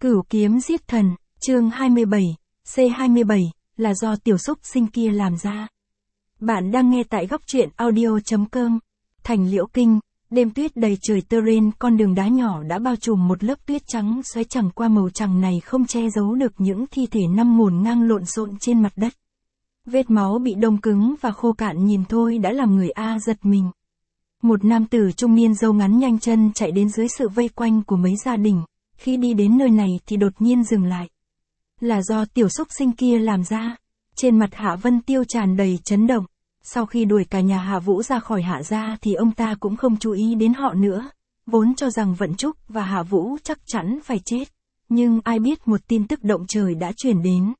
Cửu kiếm giết thần, chương 27, C27, là do tiểu xúc sinh kia làm ra. Bạn đang nghe tại góc truyện audio.com. Thành Liễu Kinh, đêm tuyết đầy trời tơ rên, con đường đá nhỏ đã bao trùm một lớp tuyết trắng xoáy, chẳng qua màu trắng này không che giấu được những thi thể nằm ngổn ngang lộn xộn trên mặt đất. Vết máu bị đông cứng và khô cạn nhìn thôi đã làm người A giật mình. Một nam tử trung niên râu ngắn nhanh chân chạy đến dưới sự vây quanh của mấy gia đình. Khi đi đến nơi này thì đột nhiên dừng lại. Là do tiểu xúc sinh kia làm ra. Trên mặt Hạ Vân Tiêu tràn đầy chấn động. Sau khi đuổi cả nhà Hạ Vũ ra khỏi Hạ gia thì ông ta cũng không chú ý đến họ nữa. Vốn cho rằng Vận Trúc và Hạ Vũ chắc chắn phải chết. Nhưng ai biết một tin tức động trời đã truyền đến.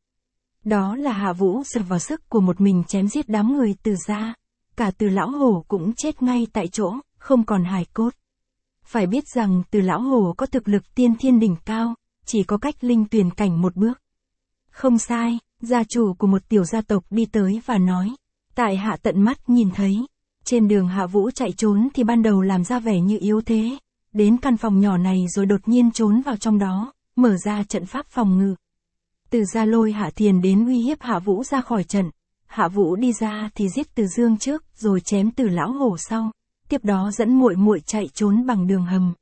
Đó là Hạ Vũ dựa vào sức của một mình chém giết đám người Từ gia. Cả Từ lão hổ cũng chết ngay tại chỗ, không còn hài cốt. Phải biết rằng Từ lão hổ có thực lực tiên thiên đỉnh cao, chỉ có cách linh tuyền cảnh một bước. Không sai, gia chủ của một tiểu gia tộc đi tới và nói. Tại hạ tận mắt nhìn thấy. Trên đường Hạ Vũ chạy trốn thì ban đầu làm ra vẻ như yếu thế. Đến căn phòng nhỏ này rồi đột nhiên trốn vào trong đó, mở ra trận pháp phòng ngự. Từ gia lôi Hạ Thiền đến uy hiếp Hạ Vũ ra khỏi trận. Hạ Vũ đi ra thì giết Từ Dương trước, rồi chém Từ lão hổ sau. Tiếp đó dẫn muội muội chạy trốn bằng đường hầm.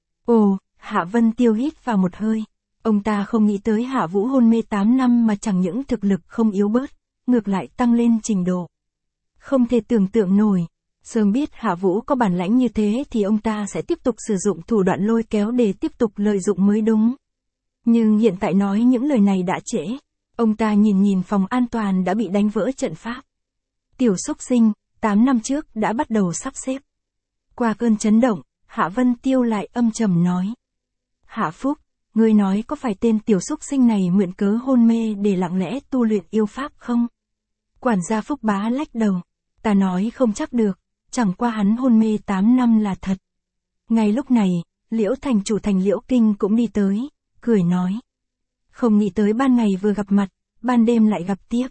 Ồ, Hạ Vân Tiêu hít vào một hơi. Ông ta không nghĩ tới Hạ Vũ hôn mê 8 năm mà chẳng những thực lực không yếu bớt, ngược lại tăng lên trình độ. Không thể tưởng tượng nổi. Sớm biết Hạ Vũ có bản lãnh như thế thì ông ta sẽ tiếp tục sử dụng thủ đoạn lôi kéo để tiếp tục lợi dụng mới đúng. Nhưng hiện tại nói những lời này đã trễ. Ông ta nhìn phòng an toàn đã bị đánh vỡ trận pháp. Tiểu xúc sinh, 8 năm trước đã bắt đầu sắp xếp. Qua cơn chấn động, Hạ Vân Tiêu lại âm trầm nói. Hạ Phúc, ngươi nói có phải tên tiểu xúc sinh này mượn cớ hôn mê để lặng lẽ tu luyện yêu pháp không? Quản gia Phúc Bá lách đầu. Ta nói không chắc được, chẳng qua hắn hôn mê 8 năm là thật. Ngay lúc này, Liễu thành chủ Thành Liễu Kinh cũng đi tới, cười nói. Không nghĩ tới ban ngày vừa gặp mặt, ban đêm lại gặp tiếp.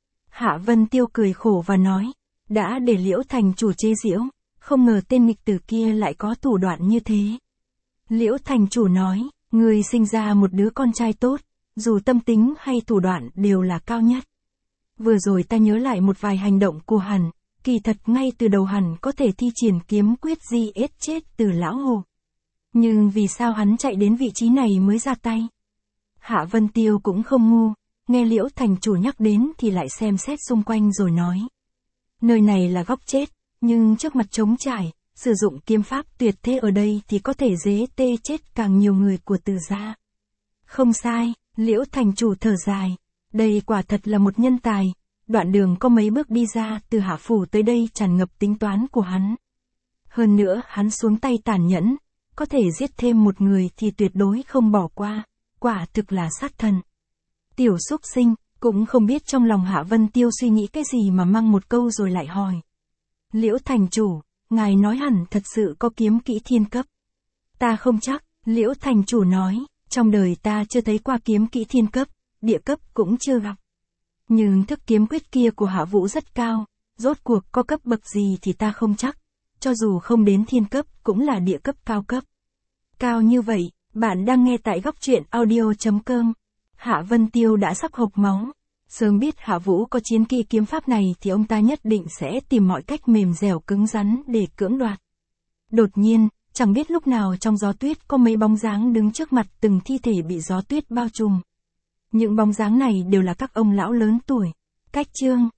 Hạ Vân Tiêu cười khổ và nói. Đã để Liễu thành chủ chế giễu, không ngờ tên nghịch tử kia lại có thủ đoạn như thế. Liễu thành chủ nói, người sinh ra một đứa con trai tốt, dù tâm tính hay thủ đoạn đều là cao nhất. Vừa rồi ta nhớ lại một vài hành động của hắn, kỳ thật ngay từ đầu hắn có thể thi triển kiếm quyết di ết chết Từ lão hổ. Nhưng vì sao hắn chạy đến vị trí này mới ra tay? Hạ Vân Tiêu cũng không ngu, nghe Liễu thành chủ nhắc đến thì lại xem xét xung quanh rồi nói. Nơi này là góc chết, nhưng trước mặt trống trải, sử dụng kiếm pháp tuyệt thế ở đây thì có thể dễ tê chết càng nhiều người của Từ gia. Không sai, Liễu thành chủ thở dài. Đây quả thật là một nhân tài. Đoạn đường có mấy bước đi ra từ Hạ phủ tới đây tràn ngập tính toán của hắn. Hơn nữa hắn xuống tay tàn nhẫn, có thể giết thêm một người thì tuyệt đối không bỏ qua. Quả thực là sát thần. Tiểu xúc sinh, cũng không biết trong lòng Hạ Vân Tiêu suy nghĩ cái gì mà mang một câu rồi lại hỏi. Liễu thành chủ, ngài nói hẳn thật sự có kiếm kỹ thiên cấp. Ta không chắc, Liễu thành chủ nói, trong đời ta chưa thấy qua kiếm kỹ thiên cấp, địa cấp cũng chưa gặp. Nhưng thức kiếm quyết kia của Hạ Vũ rất cao, rốt cuộc có cấp bậc gì thì ta không chắc, cho dù không đến thiên cấp cũng là địa cấp cao cấp. Cao như vậy, bạn đang nghe tại góc truyện audio.com. Hạ Vân Tiêu đã sắp hộc máu. Sớm biết Hạ Vũ có chiến kỹ kiếm pháp này thì ông ta nhất định sẽ tìm mọi cách mềm dẻo cứng rắn để cưỡng đoạt. Đột nhiên, chẳng biết lúc nào trong gió tuyết có mấy bóng dáng đứng trước mặt từng thi thể bị gió tuyết bao trùm. Những bóng dáng này đều là các ông lão lớn tuổi. Cách chương